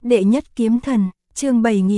Đệ nhất kiếm thần, chương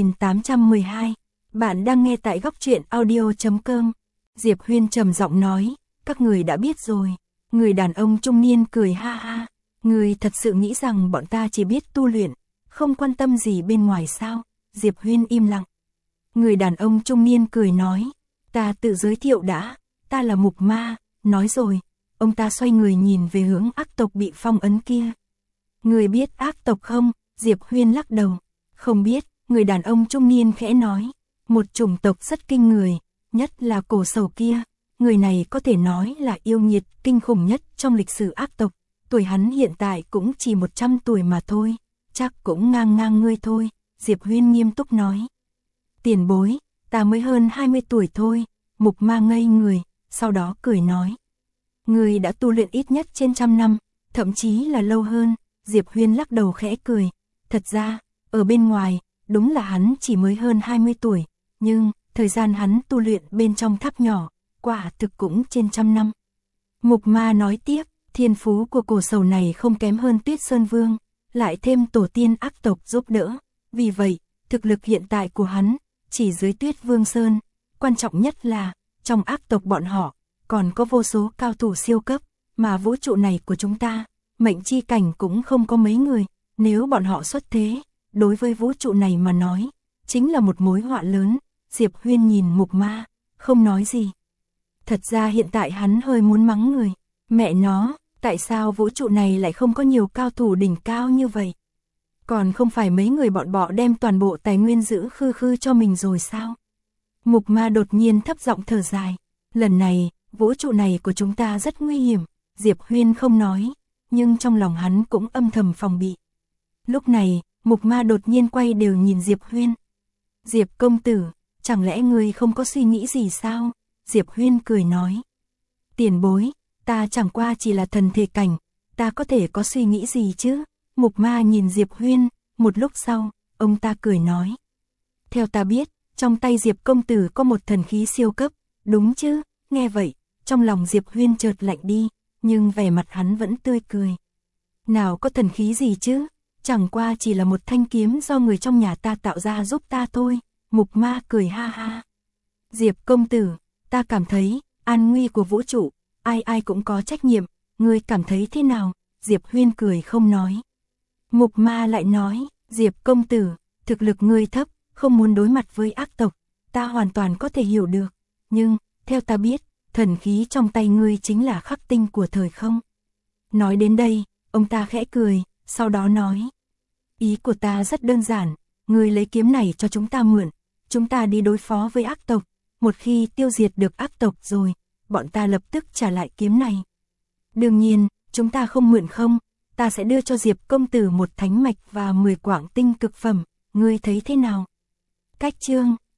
7812. Bạn đang nghe tại góc truyện audio.com. Diệp Huyên trầm giọng nói, các người đã biết rồi. Người đàn ông trung niên cười ha ha. Người thật sự nghĩ rằng bọn ta chỉ biết tu luyện, không quan tâm gì bên ngoài sao? Diệp Huyên im lặng. Người đàn ông trung niên cười nói, ta tự giới thiệu đã, ta là Mục Ma. Nói rồi, ông ta xoay người nhìn về hướng ác tộc bị phong ấn kia. Người biết ác tộc không? Diệp Huyên lắc đầu. Không biết, người đàn ông trung niên khẽ nói. Một chủng tộc rất kinh người, nhất là cổ sầu kia. Người này có thể nói là yêu nghiệt, kinh khủng nhất trong lịch sử ác tộc. Tuổi hắn hiện tại cũng chỉ 100 tuổi mà thôi. Chắc cũng ngang ngang ngươi thôi. Diệp Huyên nghiêm túc nói. Tiền bối, ta mới hơn 20 tuổi thôi. Mục Ma ngây người, sau đó cười nói. Người đã tu luyện ít nhất trên 100 năm, thậm chí là lâu hơn. Diệp Huyên lắc đầu khẽ cười. Thật ra, ở bên ngoài, đúng là hắn chỉ mới hơn 20 tuổi, nhưng thời gian hắn tu luyện bên trong tháp nhỏ, quả thực cũng trên 100 năm. Mục Ma nói tiếp, thiên phú của cổ sầu này không kém hơn Tuyết Sơn Vương, lại thêm tổ tiên ác tộc giúp đỡ. Vì vậy, thực lực hiện tại của hắn chỉ dưới Tuyết Vương Sơn. Quan trọng nhất là, trong ác tộc bọn họ, còn có vô số cao thủ siêu cấp, mà vũ trụ này của chúng ta, mệnh chi cảnh cũng không có mấy người. Nếu bọn họ xuất thế, đối với vũ trụ này mà nói, chính là một mối họa lớn. Diệp Huyên nhìn Mục Ma, không nói gì. Thật ra hiện tại hắn hơi muốn mắng người. Mẹ nó, tại sao vũ trụ này lại không có nhiều cao thủ đỉnh cao như vậy? Còn không phải mấy người bọn bọ đem toàn bộ tài nguyên giữ khư khư cho mình rồi sao? Mục Ma đột nhiên thấp giọng thở dài. Lần này, vũ trụ này của chúng ta rất nguy hiểm. Diệp Huyên không nói, nhưng trong lòng hắn cũng âm thầm phòng bị. Lúc này, Mục Ma đột nhiên quay đều nhìn Diệp Huyên. Diệp công tử, chẳng lẽ ngươi không có suy nghĩ gì sao? Diệp Huyên cười nói. Tiền bối, ta chẳng qua chỉ là thần thể cảnh, ta có thể có suy nghĩ gì chứ? Mục Ma nhìn Diệp Huyên, một lúc sau, ông ta cười nói. Theo ta biết, trong tay Diệp công tử có một thần khí siêu cấp, đúng chứ? Nghe vậy, trong lòng Diệp Huyên chợt lạnh đi, nhưng vẻ mặt hắn vẫn tươi cười. Nào có thần khí gì chứ? Chẳng qua chỉ là một thanh kiếm do người trong nhà ta tạo ra giúp ta thôi. Mục Ma cười ha ha. Diệp công tử, ta cảm thấy, an nguy của vũ trụ, ai ai cũng có trách nhiệm, ngươi cảm thấy thế nào? Diệp Huyên cười không nói. Mục Ma lại nói, Diệp công tử, thực lực ngươi thấp, không muốn đối mặt với ác tộc, ta hoàn toàn có thể hiểu được. Nhưng, theo ta biết, thần khí trong tay ngươi chính là khắc tinh của thời không. Nói đến đây, ông ta khẽ cười, sau đó nói. Ý của ta rất đơn giản, ngươi lấy kiếm này cho chúng ta mượn, chúng ta đi đối phó với ác tộc, một khi tiêu diệt được ác tộc rồi, bọn ta lập tức trả lại kiếm này. Đương nhiên, chúng ta không mượn không, ta sẽ đưa cho Diệp công tử một thánh mạch và 10 quảng tinh cực phẩm, ngươi thấy thế nào? Cách chương